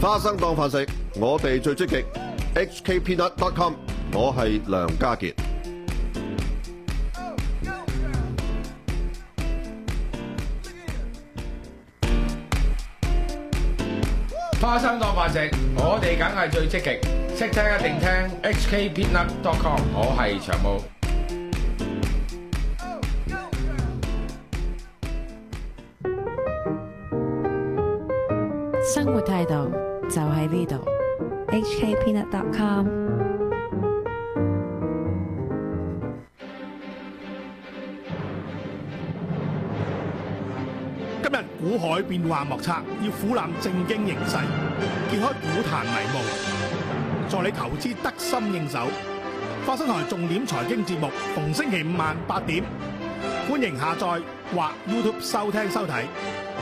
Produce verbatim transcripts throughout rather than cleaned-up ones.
花生當飯食，我哋最積極。H K Peanut dot com， 我係梁家傑。 花生當飯食，我哋梗係最積極。識聽一定聽 H K Peanut dot com， 我係長毛。 生活態度就喺呢度 ，H K Peanut dot com。 今日股海變幻莫測，要俯瞰正經形勢，揭開股壇迷霧，助你投資得心應手。花生台重點財經節目，逢星期五晚八點，歡迎下載或 YouTube 收聽收睇。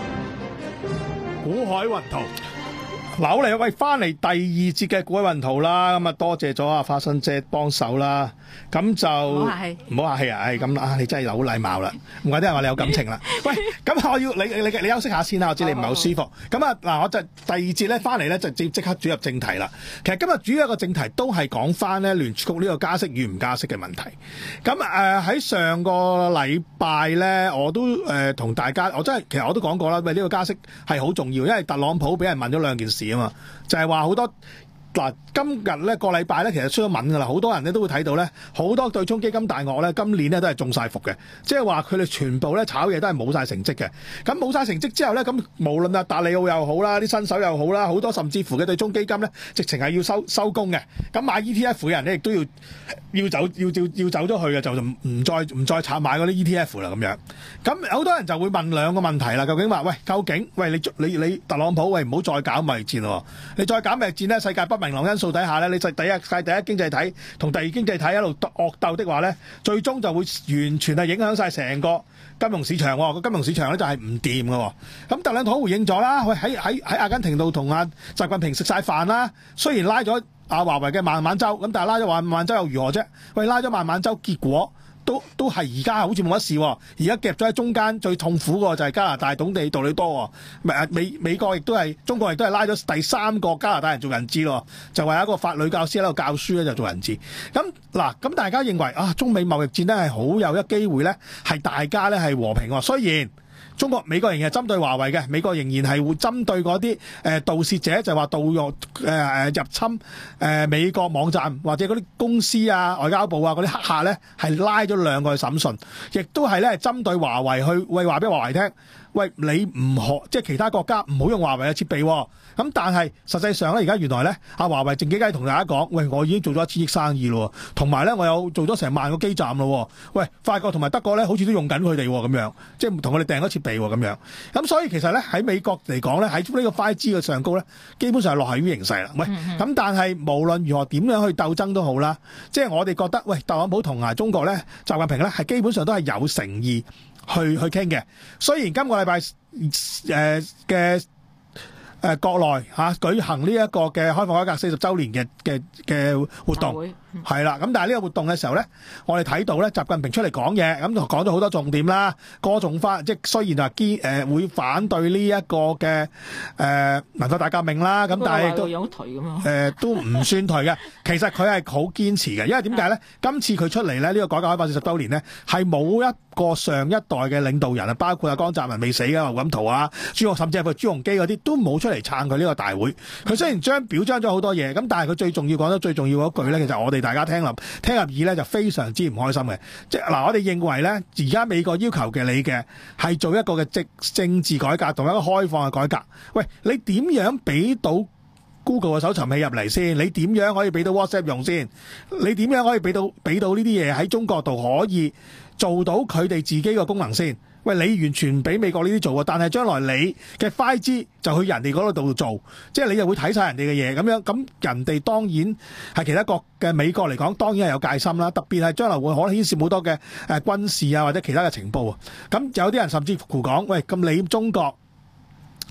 股海雲圖，嗱，好嚟，喂，翻嚟第二節嘅股海雲圖啦，咁啊多謝咗阿花生姐幫手啦，咁就唔好客氣， 唔好客氣啊，係咁啊，你真係好禮貌啦，唔怪得係話你有感情啦。喂，咁我要你你你休息下先啦，我知你唔係好舒服。咁啊嗱，我就第二節咧翻嚟咧就即即刻轉入正題啦。其實今日主要一個正題都係講翻咧聯儲局呢個加息與唔加息嘅問題。咁誒喺上個禮拜咧，我都誒同、呃、大家，我真係其實我都講過啦，喂，呢個加息係好重要，因為特朗普俾人問咗兩件事啊嘛，就係話好多。嗱，今日咧個禮拜咧，其實出咗文㗎啦，好多人咧都會睇到咧，好多對沖基金大鱷咧，今年咧都係中晒伏嘅，即係話佢哋全部咧炒嘢都係冇晒成績嘅。咁冇晒成績之後咧，咁無論啊達利奧又好啦，啲新手又好啦，好多甚至乎嘅對沖基金咧，直情係要收收工嘅。咁買 E T F 嘅人咧，亦都要要走要要要走咗去嘅，就唔再唔再炒買嗰啲 E T F 啦咁樣。咁好多人就會問兩個問題啦，究竟話喂，究竟喂你你你特朗普喂唔好再搞貿易戰喎，你再搞貿易戰咧，世界不明朗因素底下咧，你就第一屆第一經濟體同第二經濟體一路惡鬥的話咧，最終就會完全係影響晒成個金融市場喎。個金融市場咧就係唔掂嘅。咁特朗普回應咗啦，喂喺喺喺阿根廷度同阿習近平食晒飯啦。雖然拉咗阿華為嘅孟晚舟，咁但係拉咗孟晚舟又如何啫？喂，拉咗孟晚舟，結果都都係而家好似冇乜事喎。而家夾咗喺中間最痛苦嘅就係加拿大董地杜魯多喎。美美國亦都係中國亦都係拉咗第三個加拿大人做人質咯，就話有一個法律教師喺度教書咧就做人質。咁嗱，咁大家認為啊，中美貿易戰咧係好有一機會咧係大家咧係和平喎。雖然中國美國仍然係針對華為嘅，美國仍然係會針對嗰啲誒盜竊者，就話盜用誒入侵誒、呃、美國網站或者嗰啲公司啊、外交部啊嗰啲黑客咧，係拉咗兩個去審訊，亦都係咧針對華為去喂話俾華為聽，喂你唔可即係其他國家唔好用華為嘅設備喎。咁但係實際上咧，而家原來咧，阿華為靜雞雞同大家講，喂，我已經做咗一千億生意咯，同埋咧我有做咗成萬個基站咯，喂，法國同埋德國咧好似都用緊佢哋咁樣，即係同佢哋訂咗設備咁樣。咁所以其實咧喺美國嚟講咧，喺呢個 五 G 嘅上高咧，基本上係落後於形勢啦。喂，咁但係無論如何點樣去鬥爭都好啦，即係我哋覺得，喂，特朗普同埋中國咧，習近平咧係基本上都係有誠意去去傾嘅。雖然今個禮拜誒嘅。誒、呃、國內嚇、啊、舉行呢一個嘅開放改革四十週年嘅嘅嘅活動，係啦。咁但係呢個活動嘅時候咧，我哋睇到咧，習近平出嚟講嘢，咁就講咗好多重點啦，歌頌翻，即係雖然話堅誒會反對呢一個嘅誒、呃、文化大革命啦，咁但係都有頹咁樣誒都唔算頹嘅。其實佢係好堅持嘅，因為點解咧？今次佢出嚟咧，呢、這個改革開放四十週年咧，係冇一個上一代嘅領導人啊，包括阿江澤民未死嘅胡錦濤啊、朱甚至係朱鎔基嗰啲都冇出嚟撐佢呢個大會。佢雖然將表彰咗好多嘢，咁但係佢最重要講得最重要嗰句咧，其實我哋大家聽入聽入耳咧就非常之唔開心嘅。即係嗱，我哋認為咧，而家美國要求嘅你嘅係做一個嘅政政治改革同一個開放嘅改革。喂，你點樣俾到 Google 嘅搜尋器入嚟先？你點樣可以俾到 WhatsApp 用先？你點樣可以俾到俾到呢啲嘢喺中國度可以做到佢哋自己嘅功能先？喂，你完全唔俾美國呢啲做啊！但係將來你嘅 五 G 就去人哋嗰度做，即係你又會睇晒人哋嘅嘢咁樣，咁人哋當然係其他國嘅美國嚟講，當然係有戒心啦。特別係將來會可能牽涉好多嘅誒軍事啊或者其他嘅情報啊。咁有啲人甚至乎講，喂，咁你中國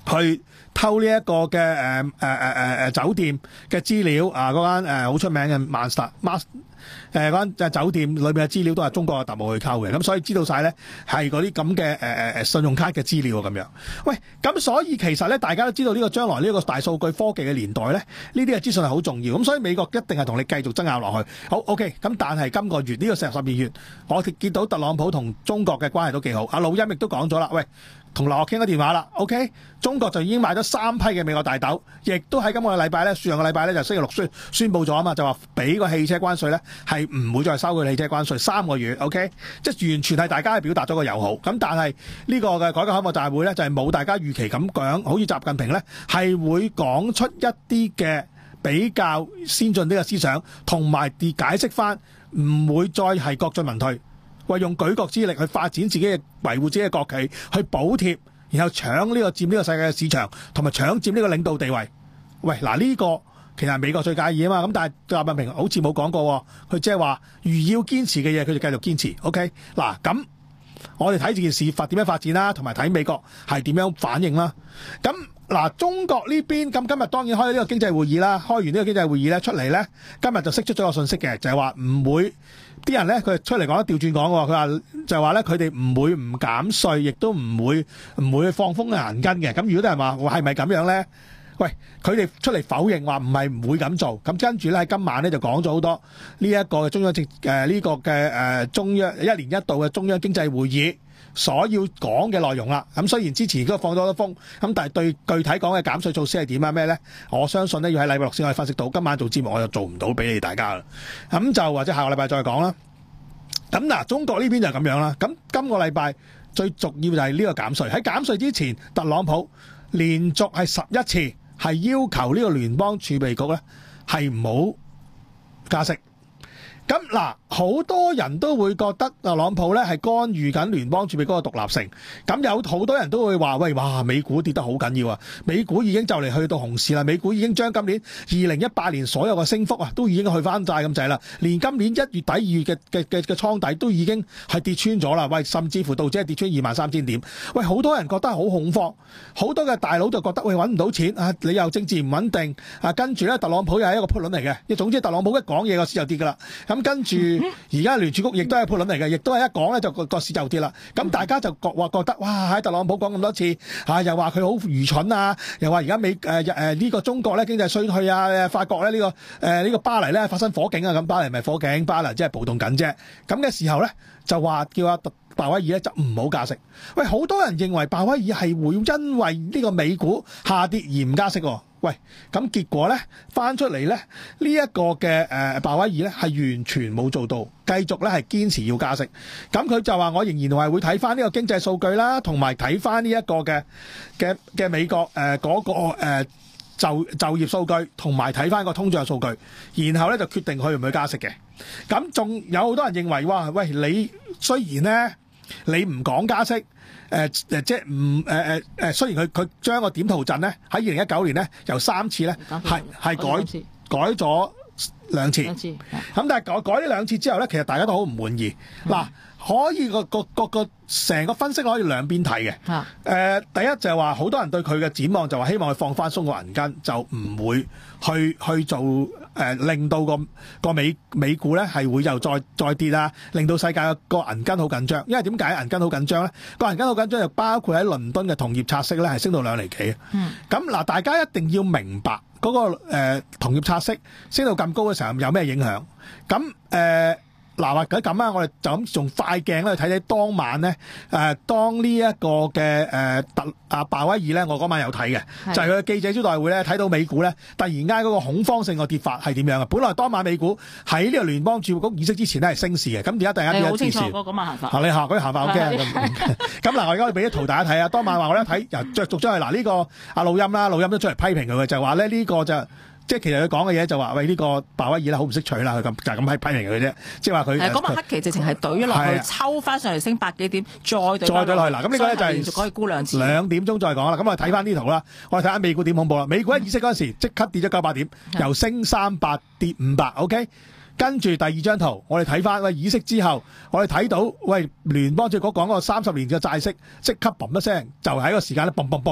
去偷呢一個嘅誒誒誒誒誒酒店嘅資料啊，嗰間誒好出名嘅 Master Master 誒嗰間酒店裏面嘅資料都係中國嘅特務去溝嘅，咁所以知道晒咧係嗰啲咁嘅誒誒誒信用卡嘅資料咁樣。喂，咁所以其實咧大家都知道呢個將來呢個大數據科技嘅年代咧，呢啲嘅資訊係好重要，咁所以美國一定係同你繼續爭拗落去。好 OK， 咁但係今個月呢、呢個十十二月，我哋見到特朗普同中國嘅關係都幾好。阿老欽亦都講咗啦，喂。同劉鶴傾咗電話啦 ，OK， 中國就已經買咗三批嘅美國大豆，亦都喺今個禮拜咧，上個禮拜咧就星期六宣宣佈咗啊嘛，就話俾個汽車關稅咧係唔會再收佢汽車關稅三個月 ，OK， 即係完全係大家係表達咗個友好。咁但係呢個嘅改革開放大會咧就係冇大家預期咁講，好似習近平咧係會講出一啲嘅比較先進啲嘅思想，同埋啲解釋翻唔會再係國進民退。為用舉國之力去發展自己嘅維護自己嘅國企，去補貼，然後搶呢個佔呢個世界嘅市場，同埋搶佔呢個領導地位。喂，嗱呢個其實係美國最介意啊嘛。咁但係習近平好似冇講過，佢即係話如要堅持嘅嘢，佢就繼續堅持。OK， 嗱咁我哋睇住件事發點樣發展啦，同埋睇美國係點樣反應啦。咁嗱，中國呢邊咁今日當然開咗呢個經濟會議啦，開完呢個經濟會議咧出嚟咧，今日就釋出咗個信息嘅，就係話唔會。啲人咧，佢出嚟講調轉講喎，佢話就係話咧，佢哋唔會唔減稅，亦都唔會唔會放風銀根嘅。咁如果啲人話係咪咁樣咧？喂，佢哋出嚟否認話唔係唔會咁做。咁跟住咧喺今晚咧就講咗好多呢一個嘅中央政誒呢個嘅誒中央一年一度嘅中央經濟會議所要講嘅內容啦。咁雖然之前都放咗好多風，咁但係對具體講嘅減稅措施係點啊咩咧？我相信咧要喺禮拜六先可以分析到。今晚做節目我就做唔到俾你大家啦。咁就或者下個禮拜再講啦。咁嗱，中國呢邊就咁樣啦。咁今個禮拜最重要就係呢個減稅。喺減稅之前，特朗普連續係十一次係要求呢個聯邦儲備局咧係唔好加息。咁嗱，好多人都會覺得特朗普咧係干預緊聯邦儲備局嘅獨立性。咁有好多人都會話：喂，哇，美股跌得好緊要啊！美股已經就嚟去到熊市啦。美股已經將今年二零一八年所有嘅升幅啊，都已經去翻晒咁滯啦。連今年一月底、二月嘅嘅嘅嘅倉底都已經係跌穿咗啦。喂，甚至乎道指係跌穿二萬三千點。喂，好多人覺得好恐慌，好多嘅大佬就覺得喂，揾唔到錢啊！你又政治唔穩定啊，跟住咧特朗普又係一個 put 輪嚟嘅。總之特朗普一講嘢個市就跌噶啦。咁跟住而家聯儲局亦都係 put 輪嚟嘅，亦都係一講咧就個個市就跌啦。咁大家就覺話覺得哇，喺特朗普講咁多次啊，又話佢好愚蠢啊，又話而家美誒誒呢個中國咧經濟衰退啊，法國咧呢、呢個誒呢、呃呢個巴黎咧發生火警啊，咁巴黎咪火警，巴黎即係暴動緊啫。咁嘅時候咧就話叫阿鮑威爾咧就唔好加息。喂，好多人認為鮑威爾係會因為呢個美股下跌而唔加息喎。喂，咁結果咧翻出嚟咧呢一、這個嘅誒鮑威爾咧係完全冇做到，繼續咧係堅持要加息。咁佢就話我仍然係會睇翻呢個經濟數據啦，同埋睇翻呢一個嘅嘅嘅美國誒嗰、呃那個誒、呃、就就業數據，同埋睇翻個通脹數據，然後咧就決定去唔去加息嘅。咁仲有好多人認為哇，喂，你雖然咧你唔講加息。誒、呃、誒即係唔誒誒誒，雖然佢佢將個點圖陣咧喺二零一九年咧由三次咧係係改改咗兩次，咁但係改改呢兩次之後咧，其實大家都好唔滿意。嗱、嗯，可以個個個個成個分析可以兩邊睇嘅。誒、嗯呃，第一就係話好多人對佢嘅展望就話希望佢放翻鬆個銀根，就唔會去去做誒、呃，令到個個美美股咧係會又再再跌啦，令到世界個銀根好緊張。因為點解銀根好緊張咧？個銀根好緊張就包括喺倫敦嘅同業拆息咧係升到兩厘幾。嗯，咁嗱，大家一定要明白嗰、那個誒、呃、同業拆息升到咁高嘅時候有咩影響？咁誒。呃嗱，或者咁啊，我哋就咁用快鏡咧去睇睇當晚咧，誒、呃、當呢一個嘅誒特阿鮑威爾咧，我嗰晚有睇嘅，就係佢嘅記者招待會咧，睇到美股咧突然間嗰個恐慌性嘅跌法係點樣嘅？本來當晚美股喺呢個聯邦儲備局議息之前咧係升市嘅，咁而家突然間跌一跌市。好清楚嗰晚行法。你下嗰啲行法好驚咁。咁嗱，我而家俾啲圖大家睇啊。當晚話我一睇，又着續咗係嗱呢個阿老欽啦，老欽都出嚟批評佢嘅，就係話咧呢個就。即係其實佢講嘅嘢就話喂呢、呢個鮑威爾咧好唔識取啦，佢咁就係咁喺批評佢啫。即係話佢嗰晚黑期直情係懟咗落去，抽翻上嚟升百幾點，再懟再懟落去。嗱咁呢個咧就係連續可以沽兩次。兩點鐘再講啦。咁我哋睇翻呢圖啦，我哋睇下美股點恐怖啦。美股喺議息嗰陣時即刻跌咗九百點，由升三百跌五百。OK， 跟住第二張圖，我哋睇翻喂議息之後，我哋睇到喂聯邦儲局講嗰個三十年嘅債息即刻嘣一聲，就喺個時間咧嘣嘣嘣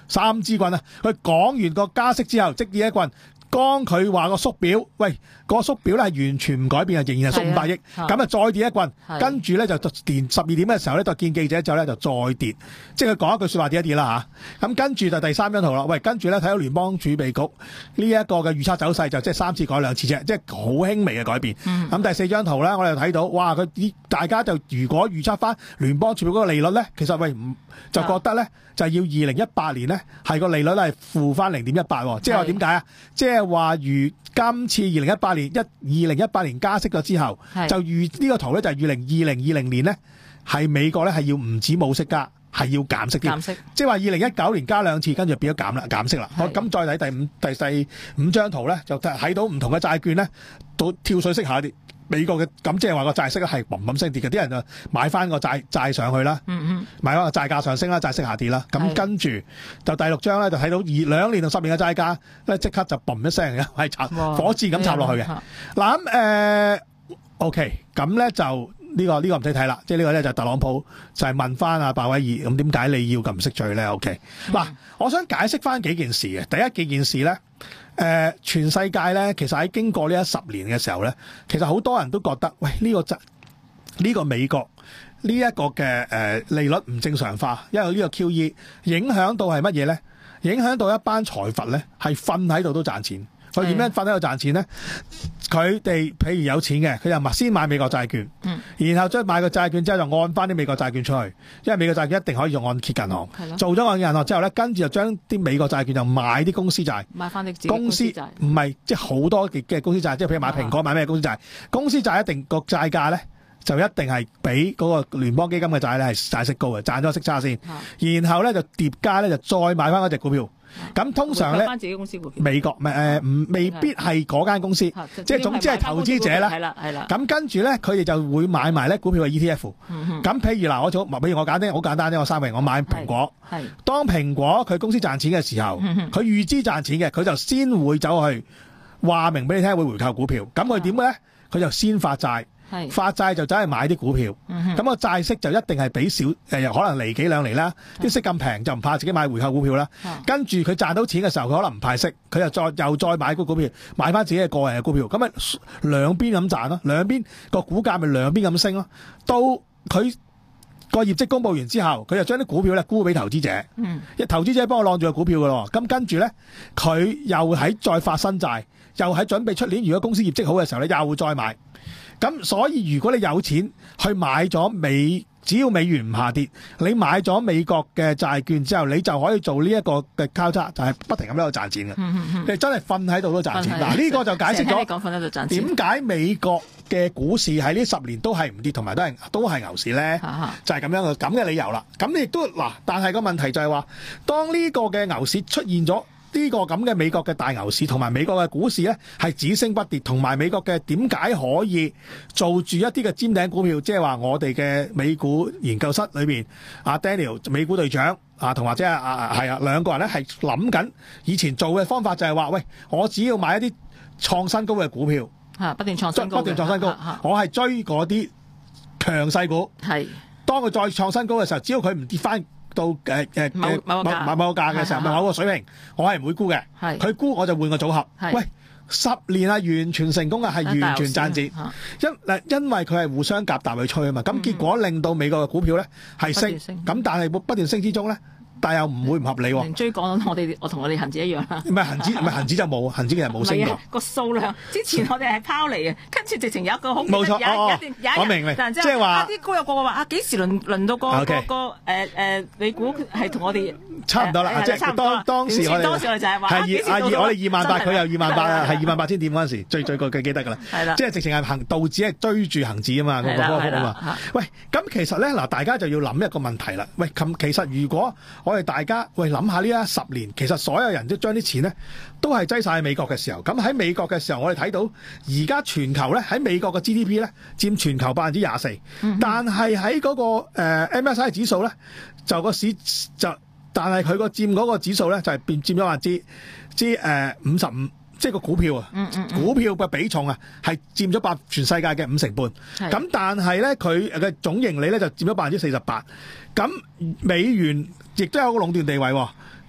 三支棍啊！佢講完個加息之後，即跌一棍。當佢話個縮表，喂，個縮表咧係完全唔改變嘅，仍然係縮五百億，咁啊再跌一棍，跟住咧就連十二點嘅時候咧，就見記者之後咧就再跌，即係佢講一句説話跌一跌啦嚇。咁跟住就第三張圖啦，喂，跟住咧睇到聯邦儲備局呢一個嘅預測走勢就即係三次改兩次啫，即係好輕微嘅改變。咁、嗯、第四張圖咧，我哋睇到，哇，佢大家就如果預測翻聯邦儲備局嗰個利率咧，其實喂唔就覺得咧就係要二零一八年咧係個利率咧係負翻零點一八喎，即係話點解啊？即係話如今次二零一八年一二零一八年加息咗之後，就預呢個圖咧就係預零二零二零年咧係美國咧係要唔止冇息加，係要減息啲。減息，即係話二零一九年加兩次，跟住變咗減啦，減息啦。好，咁再睇第五第第五張圖咧，就睇到唔同嘅債券咧都跳水式下跌。美國嘅咁即係話個債息咧係嘭嘭聲跌嘅，啲人就買翻個債債上去啦，嗯嗯，買翻個債價上升啦，債息下跌啦，咁跟住就第六張咧就睇到二兩年同十年嘅債價咧即刻就嘭一聲嘅，係插火箭咁插落去嘅。嗱咁誒 OK，咁咧就呢、呢個呢、呢個唔使睇啦，即係呢個咧就特朗普就係問翻阿鮑威爾咁點解你要咁唔識罪咧 ？OK，嗱、嗯，我想解釋翻幾件事嘅。第一幾件事咧。誒、呃，全世界咧，其實喺經過呢一十年嘅時候咧，其實好多人都覺得，喂，呢、這個呢、這個美國呢一個嘅誒、呃、利率唔正常化，因為呢個 Q E 影響到係乜嘢咧？影響到一班財閥咧，係瞓喺度都賺錢。佢點樣瞓喺度賺錢咧？佢哋譬如有錢嘅，佢就先買美國債券，嗯、然後將買個債券之後就按翻啲美國債券出去，因為美國債券一定可以用按揭銀行。做咗按揭銀行之後咧，跟住就將啲美國債券就買啲公司債，買翻啲自己公司債。唔係即係好多嘅嘅公司債，即係譬如買蘋果買咩公司債，公司債一定個債價咧就一定係比嗰個聯邦基金嘅債咧係債息高嘅，賺咗息差先，然後咧就疊加咧就再買翻嗰隻股票。咁通常咧，美國咪誒唔未必係嗰間公司，即係總之係投資者啦。係啦係啦。咁跟住咧，佢哋就會買埋咧股票嘅 E T F。咁譬如嗱，我做，譬如我簡單，好簡單啫。我三榮，我買蘋果。係。當蘋果佢公司賺錢嘅時候，佢預知賺錢嘅，佢就先會走去話明俾你聽會回購股票。咁佢點咧？佢就先發債。發債就走去買啲股票，咁、嗯、個債息就一定係比少誒、呃，可能厘幾兩厘啦。啲息咁平就唔怕自己買回購股票啦。嗯、跟住佢賺到錢嘅時候，佢可能唔派息，佢又再又再買股股票，買翻自己嘅個人嘅股票，咁咪兩邊咁賺咯。兩邊個股價咪兩邊咁升咯。到佢個業績公佈完之後，佢就將啲股票咧沽俾投資者，嗯，一投資者幫我晾住個股票噶咯。咁跟住咧，佢又喺再發新債，又喺準備出年如果公司業績好嘅時候咧，又會再買。咁所以如果你有錢去買咗美，只要美元唔下跌，你買咗美國嘅債券之後，你就可以做呢一個嘅交叉，就係、是、不停咁喺度賺錢嘅、嗯嗯嗯。你真係瞓喺度都賺錢。嗱，呢個就解釋咗點解美國嘅股市喺呢十年都係唔跌，同埋都係都係牛市咧，就係、是、咁樣嘅咁嘅理由啦。咁你亦都嗱，但係個問題就係話，當呢個嘅牛市出現咗。呢、這個咁嘅美國嘅大牛市同埋美國嘅股市咧係只升不跌，同埋美國嘅點解可以做住一啲嘅尖頂股票，即係話我哋嘅美股研究室裏邊阿 Daniel 美股隊長啊，同或者啊係啊兩個人咧係諗緊以前做嘅方法就係話，喂，我只要買一啲創新高嘅股票，嚇不斷創新高，不斷創新高，我係追嗰啲強勢股，係當佢再創新高嘅時候，只要佢唔跌翻到誒誒某某個價某個價嘅時候，某個水平，我係唔會沽嘅。佢沽我就換個組合。喂，十年係完全成功嘅，係完全賺錢。因嗱因為佢係互相夾淡去吹啊嘛。咁、嗯、結果令到美國嘅股票咧係升，咁但係不斷升之中咧。但又唔會唔合理喎。追趕我哋，我同我哋恒指一樣啦。唔係恒指，唔係恒指就冇，恒指嘅人冇升過。個數量之前我哋係拋嚟嘅，跟住直情有一個好冇錯，有一段有一我明明，即係話啲高有個話啊幾時輪輪到個、okay. 個個誒誒美股係同我哋差唔多啦，即係當當時我哋當時我哋就係話係二啊二我哋二萬八，佢又二萬八啊，係二萬八千點嗰陣時最最個記記得㗎啦。係啦，即係直情係恒道指係追住恒指啊嘛，個個波幅啊嘛。喂，咁其實咧嗱，大家就要諗一個問題啦。喂，咁其實如果我哋大家喂諗下呢一十年，其實所有人都將啲錢咧都係擠晒喺美國嘅時候，咁喺美國嘅時候，我哋睇到而家全球咧喺美國嘅 G D P 咧佔全球百分之廿四，但係喺嗰個誒、呃、M S I 指數咧就個市就，但係佢個佔嗰個指數咧就係變佔咗百分之之誒五十五，即係個股票啊，嗯嗯嗯股票嘅比重啊係佔咗百全世界嘅五成半，咁但係咧佢嘅總盈利咧就佔咗百分之四十八。咁美元亦都有個壟斷地位喎，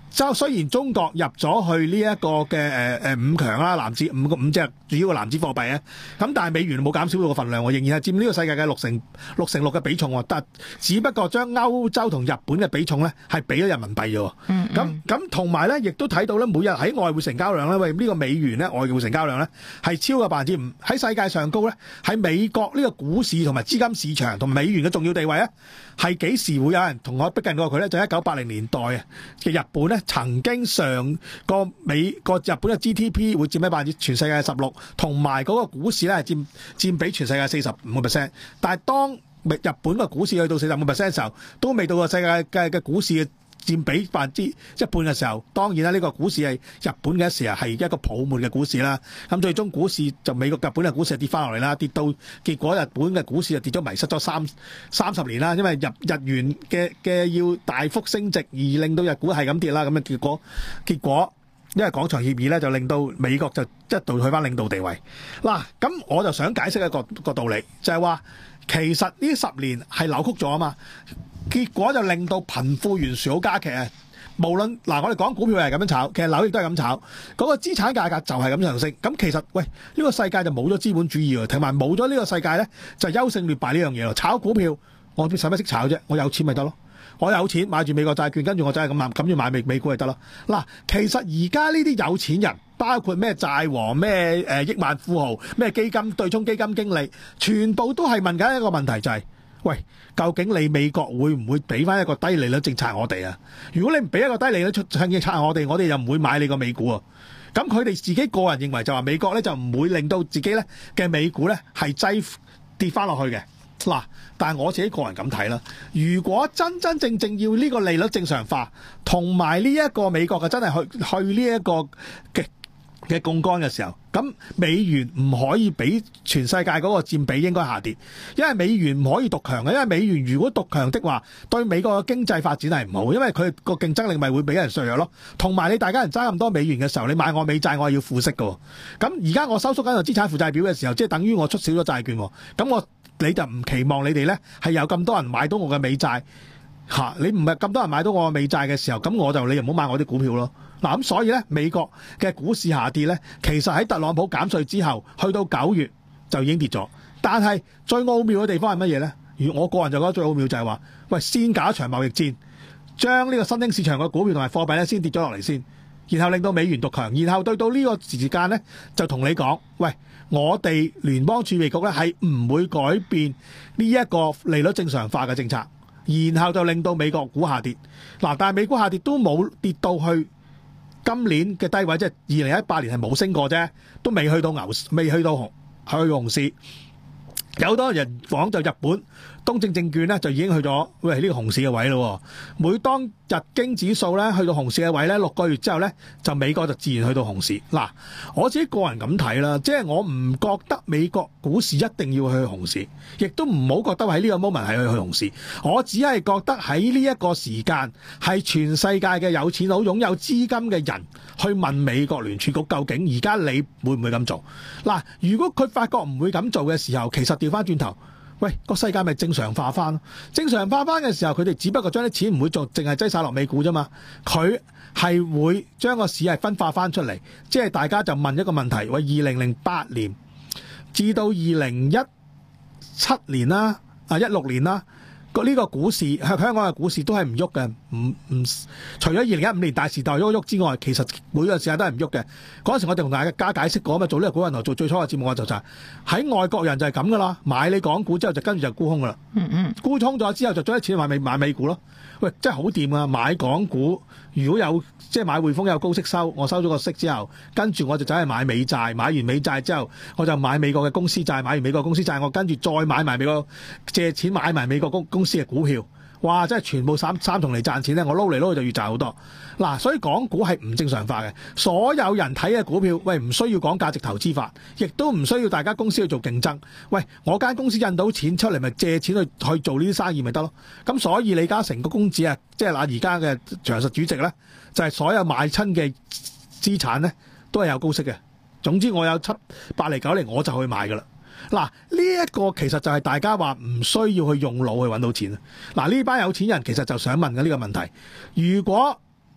就雖然中國入咗去呢一個嘅誒誒五強啦，籃子五個五隻主要嘅籃子貨幣啊，咁但係美元冇減少到個份量喎，仍然係佔呢個世界嘅六成六成六嘅比重喎，但只不過將歐洲同日本嘅比重咧係俾咗人民幣嘅喎。咁咁同埋咧，亦都睇到咧，每日喺外匯成交量咧，喂呢個美元咧外匯成交量咧係超過百分之五，喺世界上高咧，喺美國呢個股市同埋資金市場同美元嘅重要地位咧，係幾時會有人同我逼近過佢咧？就喺一九八零年代啊嘅日本咧。曾經上個美個日本嘅 G D P 會佔喺百分之全世界十六，同埋嗰個股市咧係佔佔比全世界四十五個 percent。但係當日本嘅股市去到四十五個 percent 嘅時候，都未到個世界嘅嘅股市嘅佔比百分之一半嘅時候，當然啦，呢個股市係日本嘅時候係一個泡沫嘅股市啦。咁最終股市就美國日本嘅股市跌翻落嚟啦，跌到結果日本嘅股市就跌咗迷失咗三三十年啦。因為日日元嘅嘅要大幅升值而令到日股係咁跌啦。咁嘅結果結果因為廣場協議咧，就令到美國就一度去翻領導地位。嗱，咁我就想解釋一個個道理，就係話其實呢十年係扭曲咗啊嘛。結果就令到貧富懸殊好加劇啊！無論嗱，我哋講股票係咁樣炒，其實樓亦都係咁炒，嗰、那個資產價格就係咁上升。咁其實喂，呢、這個世界就冇咗資本主義喎，同埋冇咗呢個世界咧就優勝劣敗呢樣嘢咯。炒股票我使乜識炒啫？我有錢咪得咯，我有錢買住美國債券，跟住我就係咁買，咁要買美美股就得咯。嗱，其實而家呢啲有錢人，包括咩債王、咩誒、呃、億萬富豪、咩基金對沖基金經理，全部都係問緊一個問題，就係、是。喂，究竟你美國會唔會俾翻一個低利率政策我哋啊？如果你唔俾一個低利率政策我哋，我哋就唔會買你個美股啊。咁佢哋自己個人認為就話美國咧就唔會令到自己咧嘅美股咧係擠跌翻落去嘅。嗱，但係我自己個人咁睇啦，如果真真正正要呢個利率正常化，同埋呢一個美國嘅真係去去呢一個嘅嘅槓桿嘅時候，咁美元唔可以俾全世界嗰個佔比應該下跌，因為美元唔可以獨強嘅，因為美元如果獨強的話，對美國嘅經濟發展係唔好，因為佢個競爭力咪會俾人削弱咯。同埋你大家人揸咁多美元嘅時候，你買我美債，我係要付息嘅。咁而家我收縮緊個資產負債表嘅時候，即係等於我出少咗債券，咁我你就唔期望你哋咧係有咁多人買到我嘅美債嚇，你唔係咁多人買到我嘅美債嘅時候，咁我就你又唔好買我啲股票咯。嗱，咁所以咧，美國嘅股市下跌咧，其實喺特朗普減稅之後，去到九月就已經跌咗。但係最奧妙嘅地方係乜嘢咧？如我個人就覺得最奧妙就係話，喂，先搞一場貿易戰，將呢個新興市場嘅股票同埋貨幣咧先跌咗落嚟先，然後令到美元獨強，然後對到呢個時間咧就同你講，喂，我哋聯邦儲備局咧係唔會改變呢一個利率正常化嘅政策，然後就令到美國股下跌。嗱，但係美股下跌都冇跌到去今年嘅低位，即係二零一八年係冇升過啫，都未去到牛，未去到熊，去熊市。有好多人講就日本東證證券咧就已經去咗喂呢個熊市嘅位咯。每當日經指數咧去到熊市嘅位咧，六個月之後咧就美國就自然去到熊市。嗱，我自己個人咁睇啦，即係我唔覺得美國股市一定要去熊市，亦都唔好覺得喺呢個 moment 係去去熊市。我只係覺得喺呢一個時間係全世界嘅有錢佬、擁有資金嘅人去問美國聯儲局究竟而家你會唔會咁做？嗱，如果佢發覺唔會咁做嘅時候，其實調翻轉頭。喂，個世界咪正常化翻咯？正常化翻嘅時候，佢哋只不過將啲錢唔會做，淨係擠晒落美股啫嘛。佢係會將個市係分化翻出嚟，即係大家就問一個問題：喂，二零零八年至到二零一七年啦，啊一六年啦，個、這、呢個股市香港嘅股市都係唔喐嘅，唔唔除咗二零一五年大時代喐喐之外，其實每個時間都係唔喐嘅。嗰陣時我哋同大家解釋過，咁做呢個股銀行做最初嘅節目，我就就係喺外國人就係咁噶啦，買你港股之後就跟住就沽空噶啦，嗯嗯，沽空咗之後就將啲錢買美買美股咯。喂，真係好掂啊！買港股如果有即係買匯豐有高息收，我收咗個息之後，跟住我就走去買美債，買完美債之後，我就買美國嘅公司債，買完美國公司債，我跟住再買埋美國借錢買埋美國公公司嘅股票。哇！真係全部三三重嚟賺錢咧，我撈嚟撈去就越賺好多。嗱，所以港股係唔正常化嘅。所有人睇嘅股票，喂，唔需要講價值投資法，亦都唔需要大家公司去做競爭。喂，我間公司印到錢出嚟，咪借錢去去做呢啲生意咪得咯。咁所以李嘉誠個公子啊，即係嗱而家嘅長實主席咧，就係、是、所有買親嘅資產咧都係有高息嘅。總之我有七八厘九厘我就去買噶啦。嗱，呢一個其實就係大家話唔需要去用腦去揾到錢。嗱，呢班有錢人其實就想問嘅呢個問題：如果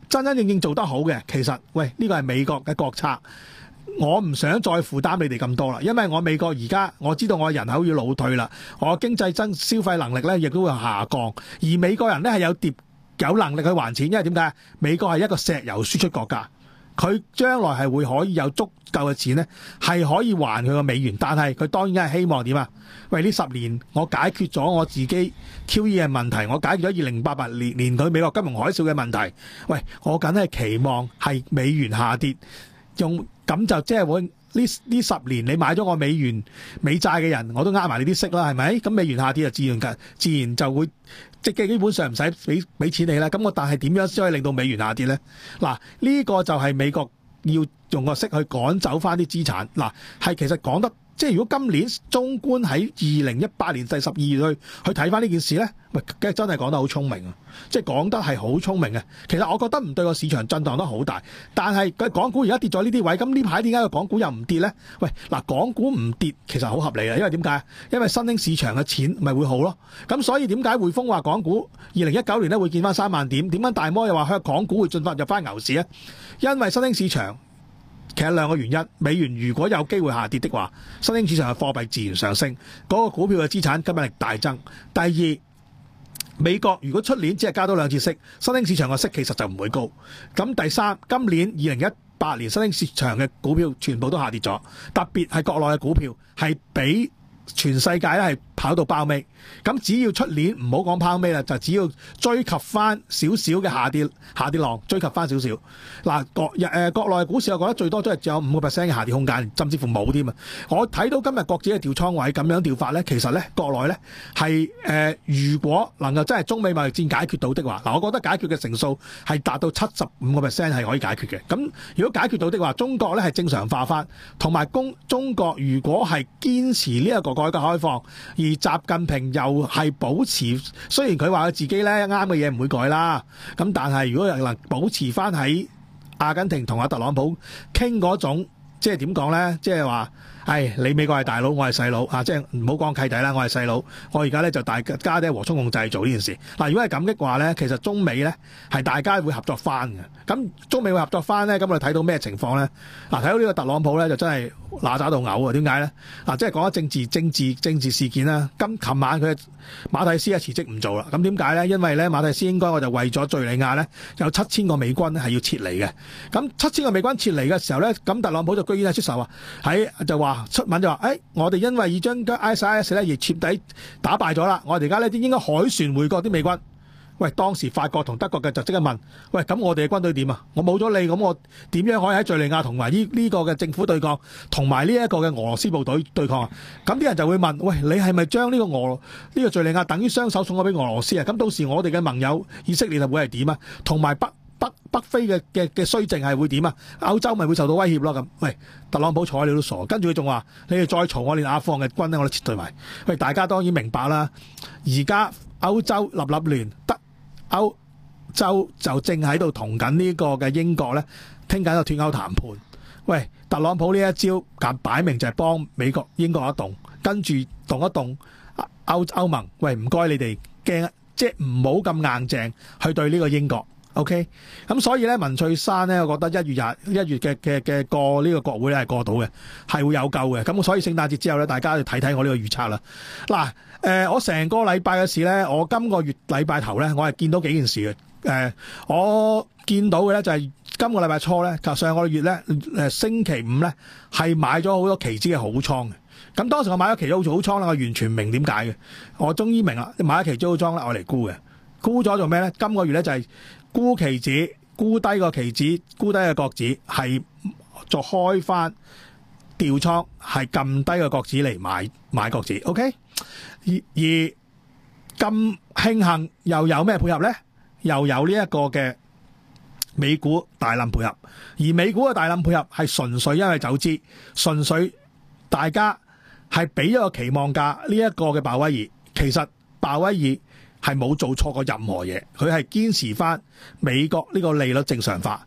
真真正正做得好嘅，其實喂呢個係美國嘅國策。我唔想再負擔你哋咁多啦，因為我美國而家我知道我人口要老退啦，我經濟增消費能力咧亦都會下降，而美國人咧係有疊有能力去還錢，因為點解？美國係一個石油輸出國家，佢將來係會可以有足夠嘅錢咧，係可以還佢個美元，但係佢當然係希望點啊？喂，呢十年我解決咗我自己 Q E 嘅問題，我解決咗二零零八年年佢美國金融海嘯嘅問題，喂，我梗係期望係美元下跌，用。咁就即係會呢呢十年你買咗我美元美債嘅人，我都呃埋你啲息啦，係咪？咁美元下跌就自然自然就會即係基本上唔使俾俾錢你啦。咁我但係點樣先可以令到美元下跌咧？嗱，呢個就係美國要用個息去趕走翻啲資產。嗱，係其實講得。即係如果今年中觀喺二零一八年第十二月去去睇翻呢件事咧，喂，梗係真係講得好聰明啊！即係講得係好聰明嘅。其實我覺得唔對個市場震盪得好大，但係佢港股而家跌咗呢啲位，咁呢排點解個港股又唔跌咧？喂，嗱，港股唔跌其實好合理啊，因為點解？因為新興市場嘅錢咪會好咯。咁所以點解匯豐話港股二零一九年咧會見翻三萬點？點解大摩又話香港股會進發入翻牛市咧？因為新興市場。其實兩個原因，美元如果有機會下跌的話，新興市場嘅貨幣自然上升，嗰、那個股票嘅資產吸引力大增。第二，美國如果出年只係加多兩次息，新興市場嘅息其實就唔會高。咁第三，今年二零一八年新興市場嘅股票全部都下跌咗，特別係國內嘅股票係比全世界咧係跑到包尾。咁只要出年唔好講包尾啦，就只要追及翻少少嘅下跌下跌浪，追及翻少少。嗱，國誒國內股市我覺得最多都係只有五個 percent 嘅下跌空間，甚至乎冇添啊！我睇到今日國指嘅調倉位咁樣調法咧，其實咧國內咧係誒如果能夠真係中美貿易戰解決到的話，嗱，我覺得解決嘅成數係達到七十五個 percent 係可以解決嘅。咁如果解決到的話，中國咧係正常化翻，同埋公中國如果係堅持呢一個改革開放，而習近平又係保持，雖然佢話佢自己咧啱嘅嘢唔會改啦，咁但係如果能保持翻喺阿根廷同阿特朗普傾嗰種，即係點講咧？即係話，係你美國係大佬，我係細佬啊！即係唔好講契弟啦，我係細佬，我而家咧就大家咧和衷共濟做呢件事。嗱，如果係咁嘅話咧，其實中美咧係大家會合作翻嘅。咁中美會合作翻咧，咁我哋睇到咩情況咧？嗱，睇到呢個特朗普咧就真係嗱喳到嘔啊！點解咧？嗱，即係講咗政治、政治、政治事件啦。今琴晚佢馬蒂斯啊辭職唔做啦。咁點解咧？因為咧馬蒂斯應該我就為咗敍利亞咧有七千個美軍係要撤離嘅。咁七千個美軍撤離嘅時候咧，咁特朗普就居然係出手話喺就話出文就話，誒、哎、我哋因為要將 I S I S 咧而徹底打敗咗啦，我哋而家咧應該凱旋回國啲美軍。喂，當時法國同德國嘅就即刻問，喂，咁我哋嘅軍隊點啊？我冇咗你，咁我點樣可以喺敍利亞同埋呢呢個嘅政府對抗，同埋呢一個嘅俄羅斯部隊對抗啊？咁啲人就會問，喂，你係咪將呢個俄呢、呢個敍利亞等於雙手送咗俾俄羅斯啊？咁到時我哋嘅盟友以色列就會係點啊？同埋北北北非嘅嘅嘅綏靖係會點啊？歐洲咪會受到威脅咯咁？喂，特朗普睬你都傻，跟住佢仲話，你哋再嘈我連阿富汗嘅軍咧我都撤退埋。喂，大家當然明白啦，而家歐洲立立亂得。歐洲就正喺度同緊呢個嘅英國咧傾緊個脫歐談判。喂，特朗普呢一招咁擺明就係幫美國英國一動，跟住動一動歐歐盟。喂，唔該你哋驚，即係唔好咁硬淨去對呢個英國。OK，咁所以咧文翠珊咧，我覺得一月廿一月嘅嘅嘅過呢個國會咧係過到嘅，係會有救嘅。咁所以聖誕節之後咧，大家要睇睇我呢個預測啦。嗱，誒、呃，我成個禮拜嘅事咧，我今個月禮拜頭咧，我係見到幾件事嘅。誒、呃，我見到嘅咧就係今個禮拜初咧，及上個月咧，誒星期五咧係買咗好多期指嘅好倉嘅。咁當時我買咗期指好倉咧，我完全唔明點解嘅。我終於明啦，買咗期指好倉咧，我嚟沽嘅，沽咗做咩咧？今個月咧就係、是。沽期指，沽低個期指，沽低個國指，係作開翻調倉，係撳低個國指嚟買買國指 ，OK？而而咁慶幸又有咩配合咧？又有呢一個嘅美股大冧配合，而美股嘅大冧配合係純粹因為走資，純粹大家係俾咗個期望價呢一個嘅鮑威爾，其實鮑威爾係冇做錯過任何嘢，佢係堅持翻美國呢個利率正常化，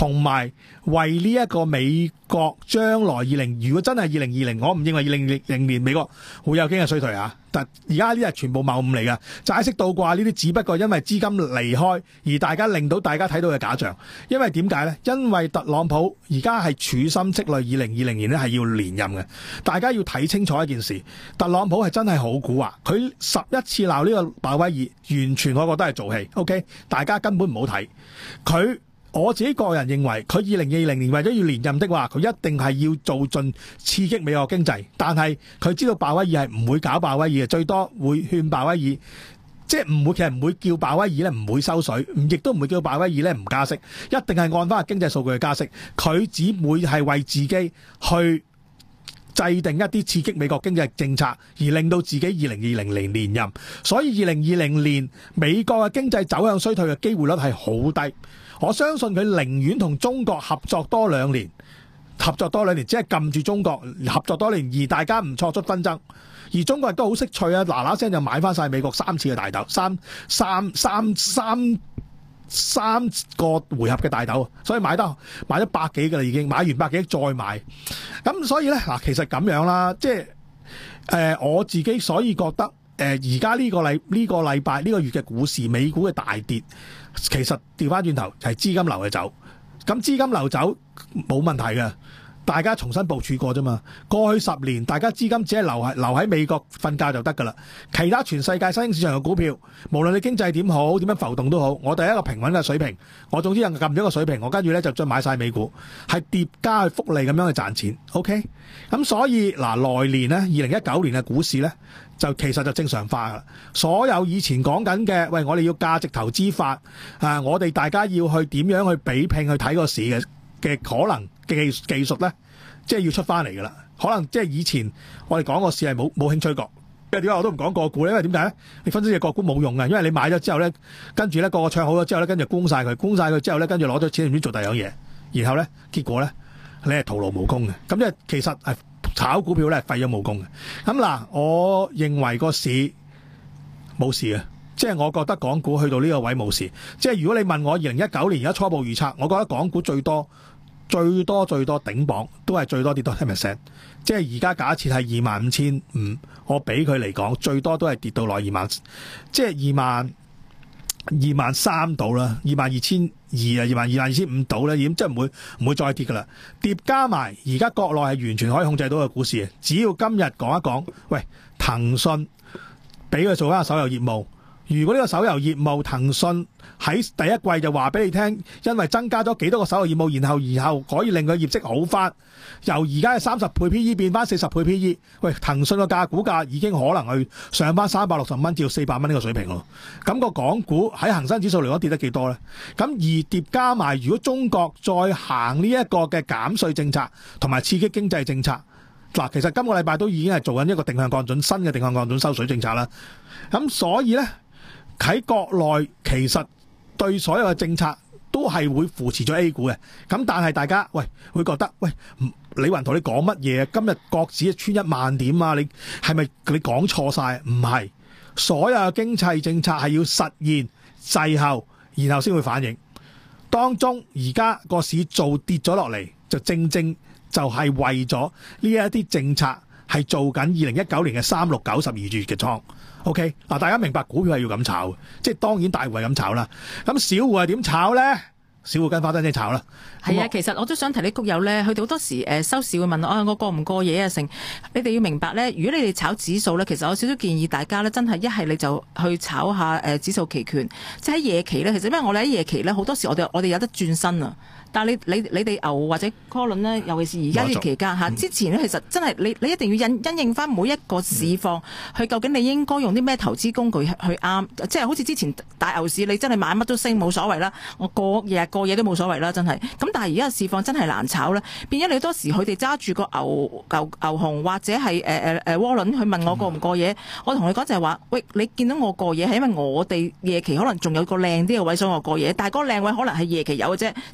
同埋為呢一個美國將來二零，如果真係二零二零，我唔認為二零二零年美國會有經濟衰退啊！但而家呢啲係全部謬誤嚟㗎，債息倒掛呢啲只不過因為資金離開而大家令到大家睇到嘅假象。因為點解呢？因為特朗普而家係處心積慮，二零二零年呢係要連任嘅。大家要睇清楚一件事，特朗普係真係好蠱惑，佢十一次鬧呢個鮑威爾，完全我覺得係做戲。OK， 大家根本唔好睇佢。我自己個人認為，佢二零二零年為咗要連任的話，佢一定係要做盡刺激美國經濟。但係佢知道鮑威爾係唔會搞鮑威爾嘅，最多會勸鮑威爾，即係唔會其實唔會叫鮑威爾咧唔會收水，亦都唔會叫鮑威爾咧唔加息，一定係按翻個經濟數據去加息。佢只會係為自己去制定一啲刺激美國經濟政策，而令到自己二零二零年連任。所以二零二零年美國嘅經濟走向衰退嘅機會率係好低。我相信佢寧願同中國合作多兩年，合作多兩年，只係撳住中國合作多年，而大家唔錯出紛爭。而中國亦都好識趣啊，嗱嗱聲就買翻晒美國三次嘅大豆，三三三三三個回合嘅大豆，所以買得買咗百幾嘅啦，已經買完百幾再買。咁所以呢，嗱，其實咁樣啦，即係誒、呃、我自己所以覺得誒而家呢個禮呢、這個禮拜呢個月嘅股市美股嘅大跌。其實調翻轉頭係資金流嘅走，咁資金流走冇問題嘅，大家重新部署過啫嘛。過去十年，大家資金只係留喺留喺美國瞓覺就得噶啦，其他全世界新興市場嘅股票，無論你經濟點好，點樣浮動都好，我哋一個平穩嘅水平，我總之撳咗一個水平，我跟住咧就再買晒美股，係疊加去複利咁樣去賺錢。OK， 咁所以嗱，來年呢，二零一九年嘅股市呢，就其實就正常化啦。所有以前講緊嘅，喂，我哋要價值投資法啊，我哋大家要去點樣去比拼去睇個市嘅嘅可能嘅技技術咧，即係要出翻嚟噶啦。可能即係以前我哋講個市係冇冇興趣過，因為點解我都唔講個股咧？因為點解咧？你分析隻個股冇用嘅，因為你買咗之後咧，跟住咧個個唱好咗之後咧，跟住供晒佢，供晒佢之後咧，跟住攞咗錢唔知做第二樣嘢，然後咧結果咧你係徒勞無功嘅。咁即係其實係炒股票咧係廢咗武功嘅。咁嗱，我認為個市冇事嘅，即係我覺得港股去到呢個位冇事。即係如果你問我二零一九年而家初步預測，我覺得港股最多最多最多頂榜都係最多跌多十 percent。即係而家假設係二萬五千五，我俾佢嚟講最多都係跌到落二萬，即係二萬二萬三到啦，二萬二千二啊，二萬二萬二千五到咧，已經即係唔會唔會再跌噶啦。疊加埋而家國內係完全可以控制到嘅股市，只要今日講一講，喂，騰訊俾佢做翻個手遊業務。如果呢個手遊業務騰訊喺第一季就話俾你聽，因為增加咗幾多個手遊業務，然後然後可以令佢業績好翻，由而家嘅三十倍 P E 變翻四十倍 P E， 喂，騰訊個價股價已經可能去上翻三百六十蚊至到四百蚊呢個水平咯。咁個港股喺恒生指數嚟講跌得幾多呢？咁而疊加埋，如果中國再行呢一個嘅減稅政策同埋刺激經濟政策，嗱，其實今個禮拜都已經係做緊一個定向降準，新嘅定向降準收水政策啦。咁所以呢，喺國內其實對所有嘅政策都係會扶持咗 A 股嘅。咁但係大家喂會覺得喂，李雲同你講乜嘢？今日國指穿一萬點啊！你係咪你講錯晒？唔係，所有嘅經濟政策係要實現滯後，然後先會反映。當中而家個市做跌咗落嚟，就正正就係為咗呢一啲政策係做緊二零一九年嘅三六九十二月嘅倉。OK， 嗱，大家明白股票係要咁炒，即係當然大戶係咁炒啦。咁小戶係點炒咧？小戶跟花生姐炒啦。 係啊，其實我都想提啲谷友咧，佢哋好多時誒收市會問我啊，我過唔過夜啊？成，你哋要明白咧，如果你哋炒指數咧，其實我少少建議大家咧，真係一係你就去炒下誒指數期權，即係喺夜期咧。其實因為我哋喺夜期咧，好多時我哋我哋有得轉身啊。但係你你你哋牛或者 call 輪咧，尤其是而家呢個期間嚇，之前咧其實真係你你一定要因因應翻每一個市況，去、嗯、究竟你應該用啲咩投資工具去啱，即係好似之前大牛市，你真係買乜都升冇所謂啦，我過日日過夜都冇所謂啦，真係。咁但係而家市況真係難炒咧，變咗你好多時佢哋揸住個牛牛牛熊或者係誒誒誒窩輪去問我過唔過夜，嗯、我同你講就係話，喂，你見到我過夜係因為我哋夜期可能仲有個靚啲嘅位所以我過夜，但係嗰個靚位可能係夜期有嘅啫，朝頭早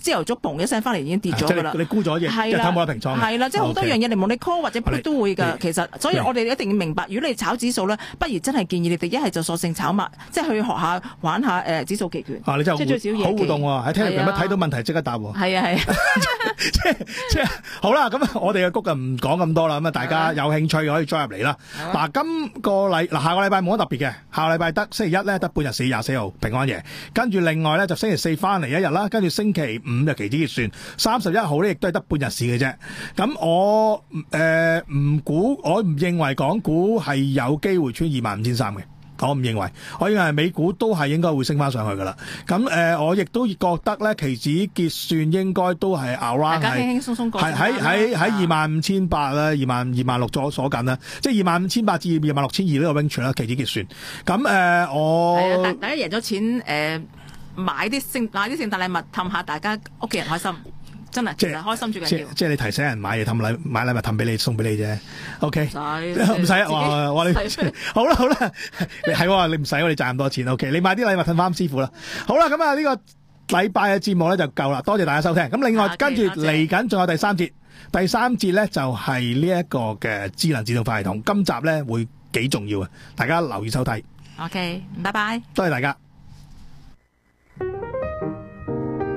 嘣一聲翻嚟已經跌咗㗎啦。 你沽咗嘢， 係啦， 睇冇得平倉。 係啦，即係好多樣嘢，你無論 call 或者 put 都會㗎。其實，所以我哋一定要明白，如果你炒指數咧，不如真係建議你哋一係就索性炒埋，即係去學下玩下誒指數期權。 啊，你真係最少好互動喎！喺聽入邊睇到問題即刻答喎。 係啊係啊， 即係即係好啦，咁我哋嘅谷就唔講咁多啦。咁啊，大家有興趣可以 join 入嚟啦。嗱，今個禮嗱下個禮拜冇乜特別嘅，下個禮拜得星期一咧得半日市廿四號平安夜，跟住另外咧就星期四翻嚟一日啦，跟住星期五就期指結算，三十一號咧亦都係得半日市嘅啫。咁我誒唔估，我唔認為港股係有機會穿二萬五千三嘅。我唔認為，我認為美股都係應該會升翻上去噶啦。咁誒、呃，我亦都覺得咧，期指結算應該都係 around 大家輕輕鬆鬆過， 係喺喺喺二萬五千八啦，二萬二萬六左鎖緊啦，即係二萬五千八至二萬六千二呢個 range 啦，期指結算。咁誒、呃，我係啊，大大家贏咗錢誒、呃，買啲聖買啲聖誕禮物氹下大家屋企人開心。真係，其實開心最緊要。 即係你提醒人買嘢氹禮買禮物氹俾你送俾你啫。O K， 唔唔使啊！我我你好啦好啦，係喎，你唔使我哋賺咁多錢。O K，你買啲禮物氹翻師傅啦。好啦，咁啊呢個禮拜嘅節目咧就夠啦，多謝大家收聽。咁另外跟住嚟緊仲有第三節，第三節咧就係呢一個嘅智能自動化系統。今集咧會幾重要啊！大家留意收睇。 O K，拜拜。 多謝大家。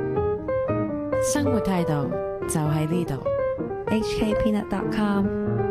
生活態度就喺呢度。H K Peanut dot com